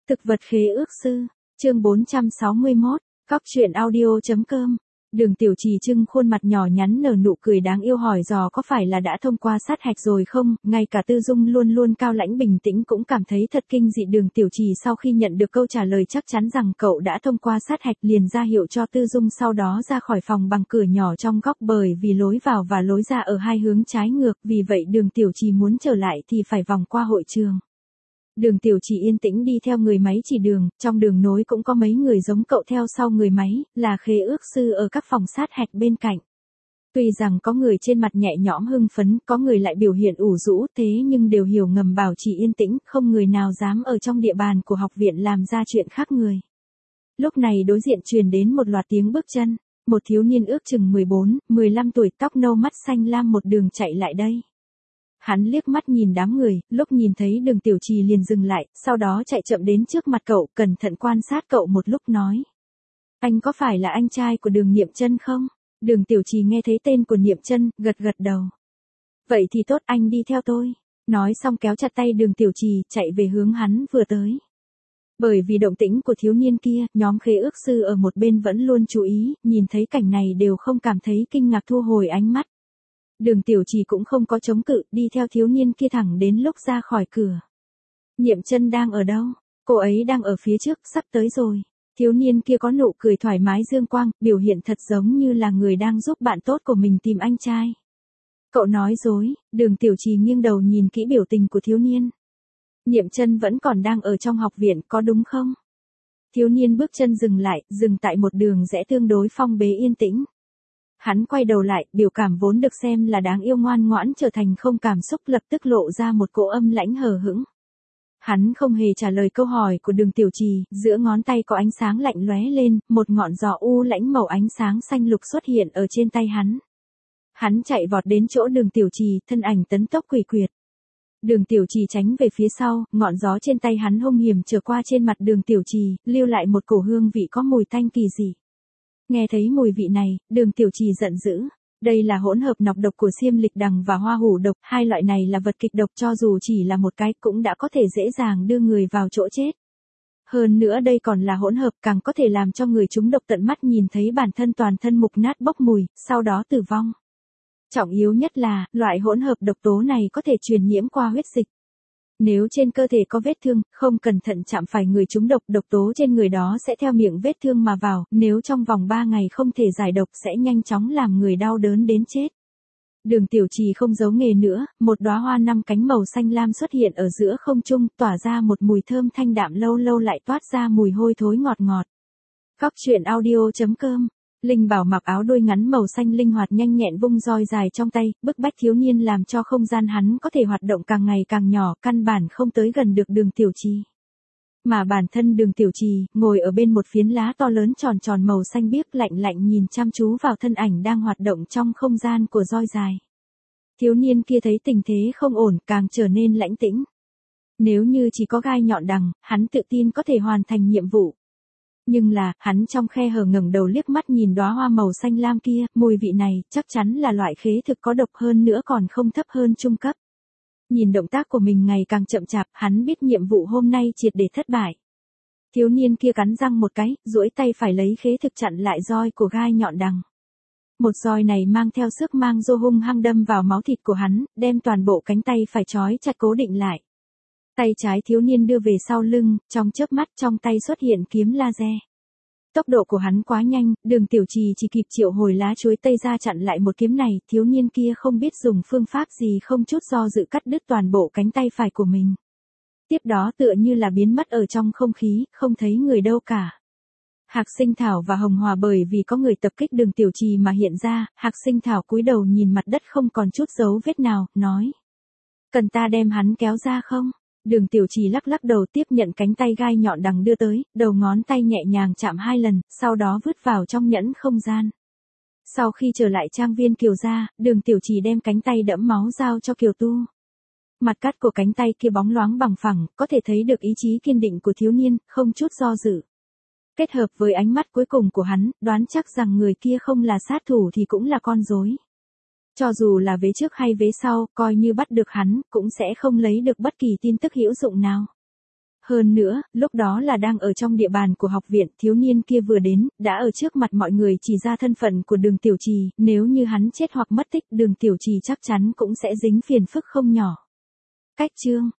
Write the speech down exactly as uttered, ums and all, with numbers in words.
Thực vật khế ước sư, chương bốn trăm sáu mươi mốt, Cóc truyện audio.com. Đường Tiểu Trì trưng khuôn mặt nhỏ nhắn nở nụ cười đáng yêu hỏi dò có phải là đã thông qua sát hạch rồi không, ngay cả Tư Dung luôn luôn cao lãnh bình tĩnh cũng cảm thấy thật kinh dị. Đường Tiểu Trì sau khi nhận được câu trả lời chắc chắn rằng cậu đã thông qua sát hạch liền ra hiệu cho Tư Dung sau đó ra khỏi phòng bằng cửa nhỏ trong góc, bởi vì lối vào và lối ra ở hai hướng trái ngược, vì vậy Đường Tiểu Trì muốn trở lại thì phải vòng qua hội trường. Đường Tiểu Trì yên tĩnh đi theo người máy chỉ đường, trong đường nối cũng có mấy người giống cậu theo sau người máy, là khế ước sư ở các phòng sát hạch bên cạnh. Tuy rằng có người trên mặt nhẹ nhõm hưng phấn, có người lại biểu hiện ủ rũ, thế nhưng đều hiểu ngầm bảo trì yên tĩnh, không người nào dám ở trong địa bàn của học viện làm ra chuyện khác người. Lúc này đối diện truyền đến một loạt tiếng bước chân, một thiếu niên ước chừng mười bốn, mười lăm tuổi, tóc nâu mắt xanh lam một đường chạy lại đây. Hắn liếc mắt nhìn đám người, lúc nhìn thấy Đường Tiểu Trì liền dừng lại, sau đó chạy chậm đến trước mặt cậu, cẩn thận quan sát cậu một lúc nói. Anh có phải là anh trai của Đường Niệm Chân không? Đường Tiểu Trì nghe thấy tên của Niệm Chân, gật gật đầu. Vậy thì tốt, anh đi theo tôi. Nói xong kéo chặt tay Đường Tiểu Trì, chạy về hướng hắn vừa tới. Bởi vì động tĩnh của thiếu niên kia, nhóm khế ước sư ở một bên vẫn luôn chú ý, nhìn thấy cảnh này đều không cảm thấy kinh ngạc, thu hồi ánh mắt. Đường Tiểu Trì cũng không có chống cự, đi theo thiếu niên kia thẳng đến lúc ra khỏi cửa. Niệm Chân đang ở đâu? Cô ấy đang ở phía trước, sắp tới rồi. Thiếu niên kia có nụ cười thoải mái dương quang, biểu hiện thật giống như là người đang giúp bạn tốt của mình tìm anh trai. Cậu nói dối. Đường Tiểu Trì nghiêng đầu nhìn kỹ biểu tình của thiếu niên. Niệm Chân vẫn còn đang ở trong học viện, có đúng không? Thiếu niên bước chân dừng lại, dừng tại một đường rẽ tương đối phong bế yên tĩnh. Hắn quay đầu lại, biểu cảm vốn được xem là đáng yêu ngoan ngoãn trở thành không cảm xúc, lập tức lộ ra một cỗ âm lãnh hờ hững. Hắn không hề trả lời câu hỏi của Đường Tiểu Trì, giữa ngón tay có ánh sáng lạnh lóe lên, một ngọn giò u lãnh màu ánh sáng xanh lục xuất hiện ở trên tay hắn. Hắn chạy vọt đến chỗ Đường Tiểu Trì, thân ảnh tấn tốc quỷ quyệt. Đường Tiểu Trì tránh về phía sau, ngọn gió trên tay hắn hung hiểm trở qua trên mặt Đường Tiểu Trì, lưu lại một cổ hương vị có mùi tanh kỳ dị. Nghe thấy mùi vị này, Đường Tiểu Trì giận dữ. Đây là hỗn hợp nọc độc của xiêm lịch đằng và hoa hủ độc, hai loại này là vật kịch độc, cho dù chỉ là một cái cũng đã có thể dễ dàng đưa người vào chỗ chết. Hơn nữa đây còn là hỗn hợp, càng có thể làm cho người trúng độc tận mắt nhìn thấy bản thân toàn thân mục nát bốc mùi, sau đó tử vong. Trọng yếu nhất là, loại hỗn hợp độc tố này có thể truyền nhiễm qua huyết dịch. Nếu trên cơ thể có vết thương, không cẩn thận chạm phải người trúng độc, độc tố trên người đó sẽ theo miệng vết thương mà vào, nếu trong vòng ba ngày không thể giải độc sẽ nhanh chóng làm người đau đớn đến chết. Đường Tiểu Trì không giấu nghề nữa, một đóa hoa năm cánh màu xanh lam xuất hiện ở giữa không trung, tỏa ra một mùi thơm thanh đạm, lâu lâu lại toát ra mùi hôi thối ngọt ngọt. Cóc truyện audio.com. Linh Bảo mặc áo đôi ngắn màu xanh linh hoạt nhanh nhẹn vung roi dài trong tay, bức bách thiếu niên làm cho không gian hắn có thể hoạt động càng ngày càng nhỏ, căn bản không tới gần được Đường Tiểu Trì. Mà bản thân Đường Tiểu Trì, ngồi ở bên một phiến lá to lớn tròn tròn màu xanh biếc, lạnh lạnh nhìn chăm chú vào thân ảnh đang hoạt động trong không gian của roi dài. Thiếu niên kia thấy tình thế không ổn, càng trở nên lãnh tĩnh. Nếu như chỉ có gai nhọn đằng, hắn tự tin có thể hoàn thành nhiệm vụ. Nhưng là, hắn trong khe hở ngẩng đầu liếc mắt nhìn đóa hoa màu xanh lam kia, mùi vị này, chắc chắn là loại khế thực có độc, hơn nữa còn không thấp hơn trung cấp. Nhìn động tác của mình ngày càng chậm chạp, hắn biết nhiệm vụ hôm nay triệt để thất bại. Thiếu niên kia cắn răng một cái, duỗi tay phải lấy khế thực chặn lại roi của gai nhọn đằng. Một roi này mang theo sức mang dô hung hăng đâm vào máu thịt của hắn, đem toàn bộ cánh tay phải trói chặt cố định lại. Tay trái thiếu niên đưa về sau lưng, trong chớp mắt trong tay xuất hiện kiếm laser. Tốc độ của hắn quá nhanh, Đường Tiểu Trì chỉ kịp triệu hồi lá chuối tây ra chặn lại một kiếm này, thiếu niên kia không biết dùng phương pháp gì không chút do dự cắt đứt toàn bộ cánh tay phải của mình. Tiếp đó tựa như là biến mất ở trong không khí, không thấy người đâu cả. Hạc Sinh Thảo và Hồng Hòa bởi vì có người tập kích Đường Tiểu Trì mà hiện ra, Hạc Sinh Thảo cúi đầu nhìn mặt đất không còn chút dấu vết nào, nói. Cần ta đem hắn kéo ra không? Đường Tiểu Trì lắc lắc đầu tiếp nhận cánh tay gai nhọn đằng đưa tới, đầu ngón tay nhẹ nhàng chạm hai lần, sau đó vứt vào trong nhẫn không gian. Sau khi trở lại trang viên Kiều gia, Đường Tiểu Trì đem cánh tay đẫm máu giao cho Kiều Tu. Mặt cắt của cánh tay kia bóng loáng bằng phẳng, có thể thấy được ý chí kiên định của thiếu niên, không chút do dự. Kết hợp với ánh mắt cuối cùng của hắn, đoán chắc rằng người kia không là sát thủ thì cũng là con rối. Cho dù là vế trước hay vế sau, coi như bắt được hắn, cũng sẽ không lấy được bất kỳ tin tức hữu dụng nào. Hơn nữa, lúc đó là đang ở trong địa bàn của học viện, thiếu niên kia vừa đến, đã ở trước mặt mọi người chỉ ra thân phận của Đường Tiểu Trì, nếu như hắn chết hoặc mất tích, Đường Tiểu Trì chắc chắn cũng sẽ dính phiền phức không nhỏ. Cách chương